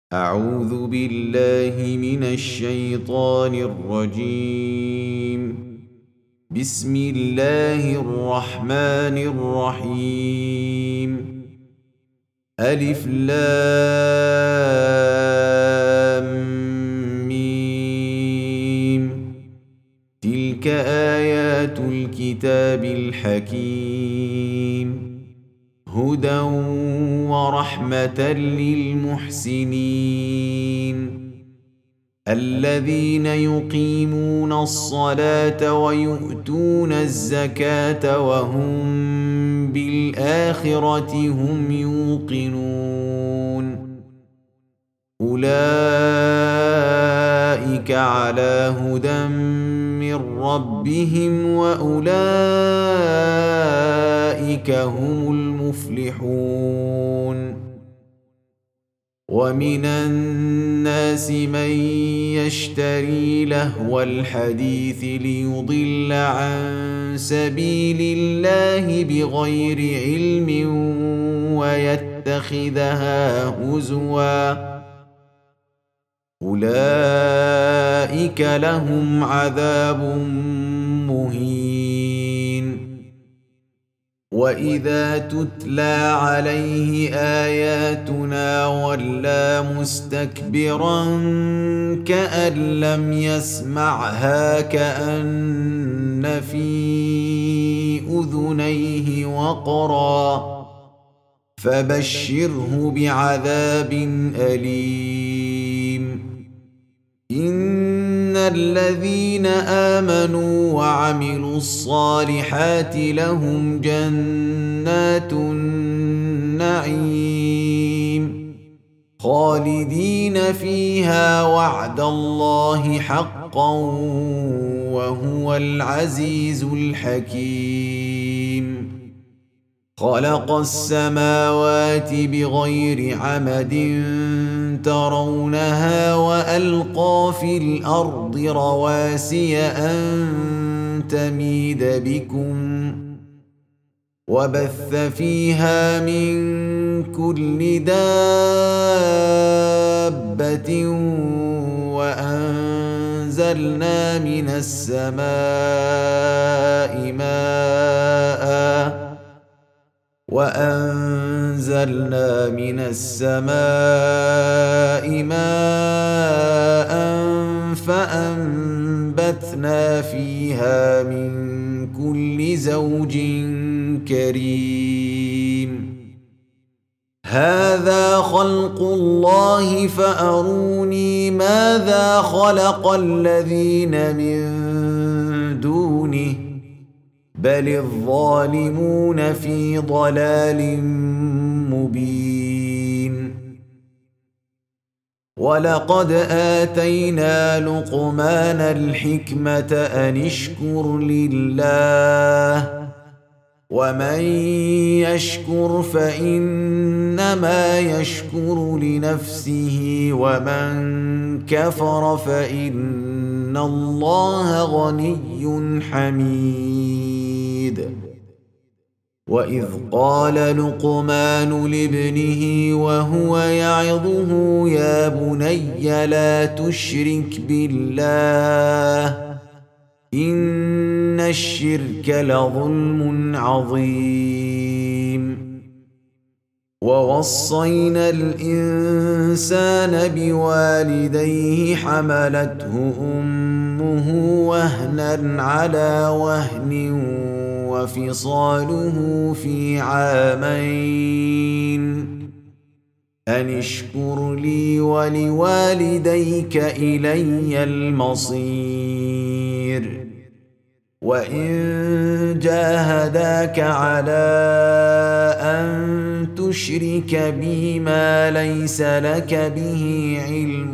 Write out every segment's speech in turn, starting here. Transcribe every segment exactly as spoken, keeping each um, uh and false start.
أعوذ بالله من الشيطان الرجيم. بسم الله الرحمن الرحيم. ألف لام ميم. تلك آيات الكتاب الحكيم، هدى ورحمة للمحسنين الذين يقيمون الصلاة ويؤتون الزكاة وهم بالآخرة هم يوقنون. أولئك على هدى من ربهم وأولئك هم المفلحون. ومن الناس من يشتري لهو الحديث ليضل عن سبيل الله بغير علم ويتخذها هزوا، أولئك لهم عذاب مهين. وإذا تتلى عليه آياتنا ولى مستكبرا كأن لم يسمعها كأن في أذنيه وقرا، فبشره بعذاب أليم. إن الذين آمنوا وعملوا الصالحات لهم جنات النعيم خالدين فيها وعد الله حقا وهو العزيز الحكيم. خلق السماوات بغير عمد ترونها وألقى في الأرض رواسي أن تميد بكم وبث فيها من كل دابة وأنزلنا من السماء ماءً وأنزلنا من السماء ماء فأنبتنا فيها من كل زوج كريم. هذا خلق الله فأروني ماذا خلق الذين من دونه بل الظالمون في ضلال مبين. ولقد آتينا لقمان الحكمة أن اشكر لله ومن يشكر فإنما يشكر لنفسه ومن كفر فإن الله غني حميد. وإذ قال لقمان لابنه وهو يعظه يا بني لا تشرك بالله إن الشرك لظلم عظيم. ووصينا الإنسان بوالديه حملته أمه وهنا على وهن وفصاله في عامين أن اشكر لي ولوالديك إلي المصير. وإن جاهداك على أن تشرك بي ما ليس لك به علم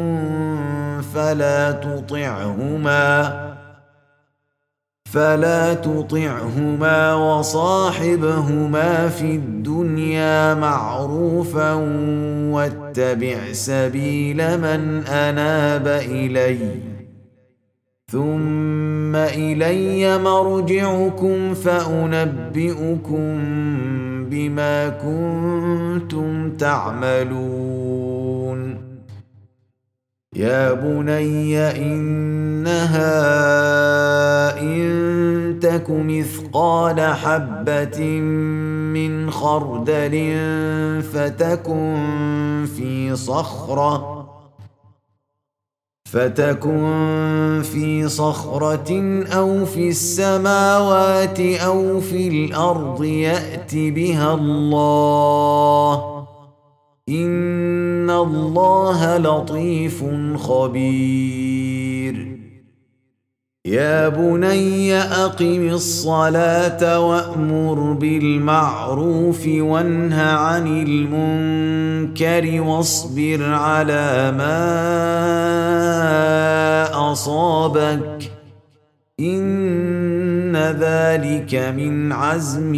فلا تطعهما فلا تطعهما وصاحبهما في الدنيا معروفا واتبع سبيل من أناب إلي ثم إلي مرجعكم فأنبئكم بما كنتم تعملون يا بني إنها إن تك مثقال حبة من خردل فتكن في صخرة فتكن في صخرة أو في السماوات أو في الأرض يأت بها الله إن الله لطيف خبير يا بني أقم الصلاة وأمر بالمعروف وانه عن المنكر واصبر على ما أصابك إن ذلك من عزم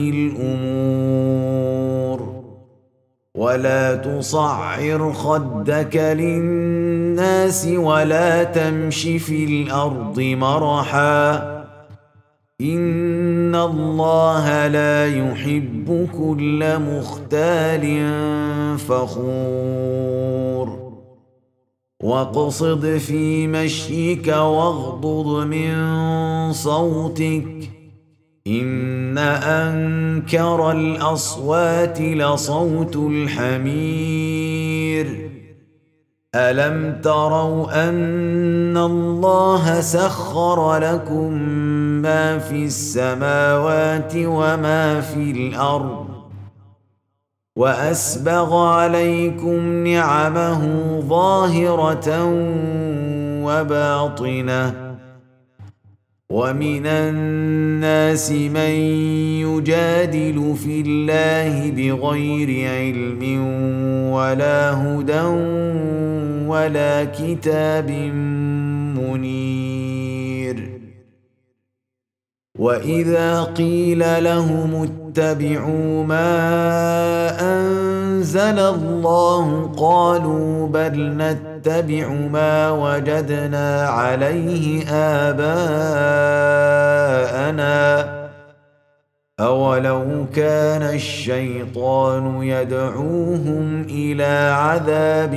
الأمور ولا تصعر خدك للناس ولا تمش في الأرض مرحا إن الله لا يحب كل مختال فخور واقصد في مشيك واغضض من صوتك إن أنكر الأصوات لصوت الحمير ألم تروا أن الله سخر لكم ما في السماوات وما في الأرض وأسبغ عليكم نعمه ظاهرة وباطنة ومن الناس من يجادل في الله بغير علم ولا هدى ولا كتاب منير وإذا قيل لهم اتبعوا ما أنزل الله قالوا بل نتبع ما وجدنا عليه آباءنا أولو كان الشيطان يدعوهم إلى عذاب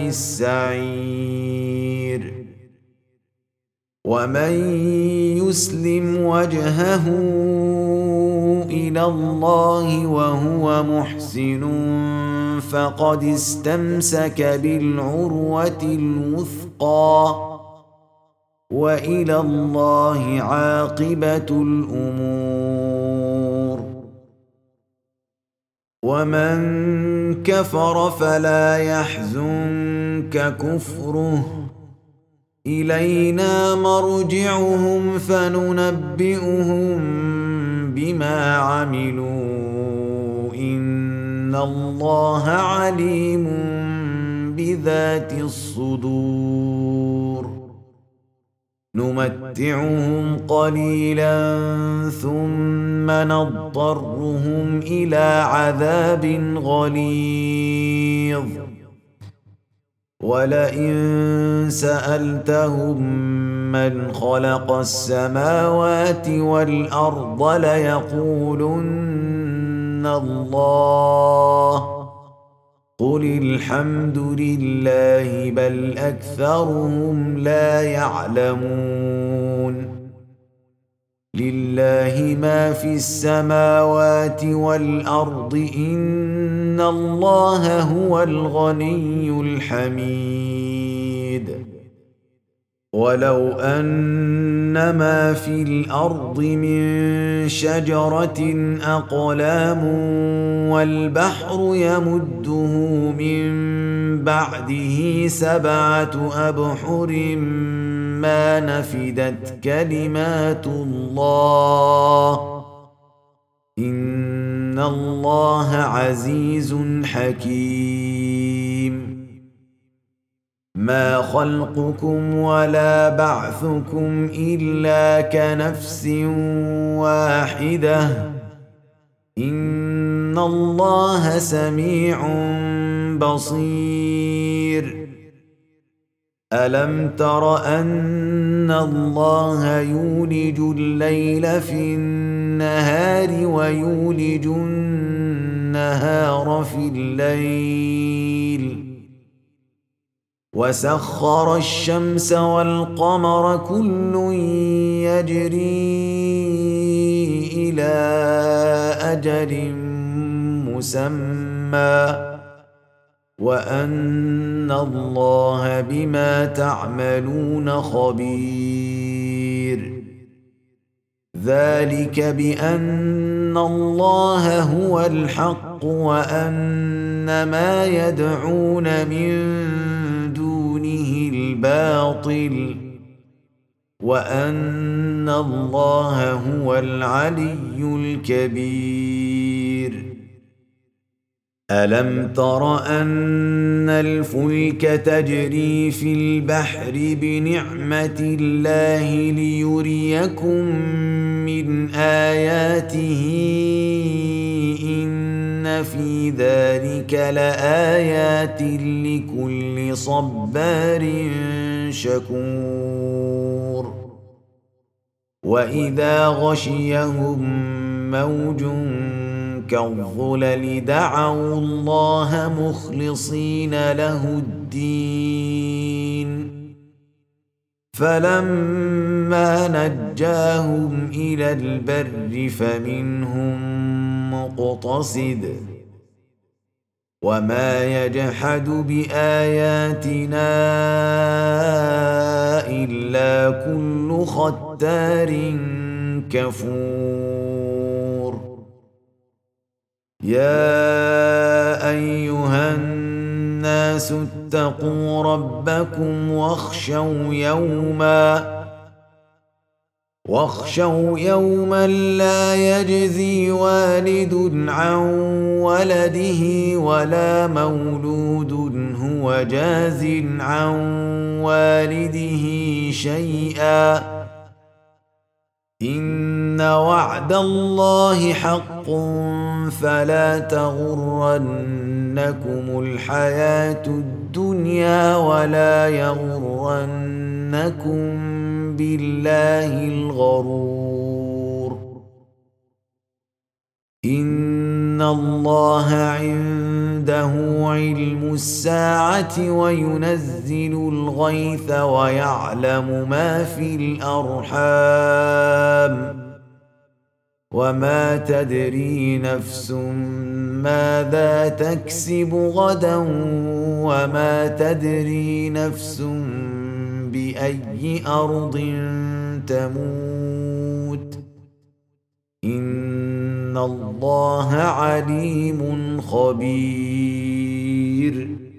السعير ومن يسلم وجهه إلى الله وهو محسن فقد استمسك بالعروة الوثقى وإلى الله عاقبة الأمور ومن كفر فلا يحزنك كفره إلينا مرجعهم فننبئهم بما عملوا إن الله عليم بذات الصدور نمتعهم قليلا ثم نضطرهم إلى عذاب غليظ ولئن سألتهم من خلق السماوات والأرض ليقولن الله قل الحمد لله بل أكثرهم لا يعلمون لله ما في السماوات والأرض إن الله هو الغني الحميد ولو أن ما في الأرض من شجرة أقلام والبحر يمده من بعده سبعة أبحر ما نفدت كلمات الله إن الله عزيز حكيم ما خلقكم ولا بعثكم إلا كنفس واحدة إن الله سميع بصير ألم تر أن الله يولج الليل في النهار ويولج النهار، النهار في الليل، وسخر الشمس والقمر كل يجري إلى أجل مسمى وأن الله بما تعملون خبير. ذلك بأن الله هو الحق وأن ما يدعون من دونه الباطل وأن الله هو العلي الكبير. ألم تر أن الفلك تجري في البحر بنعمة الله ليريكم من آياته إن في ذلك لآيات لكل صبار شكور. وإذا غشيهم موج كالظلل دعوا الله مخلصين له الدين فلما نجاهم إلى البر فمنهم مقتصد وما يجحد بآياتنا إلا كل ختار كفور. يا أيها الناس اتقوا ربكم واخشوا يوما واخشوا يوما لا يجزي والد عن ولده ولا مولود هو جاز عن والده شيئا إن وعد الله حق فلا تغرنكم الحياة الدنيا ولا يغرنكم بالله الغرور. إن الله عنده علم الساعة وينزل الغيث ويعلم ما في الأرحام وما تدري نفس ماذا تكسب غدا وما تدري نفس بأي أرض تموت إن الله عليم خبير.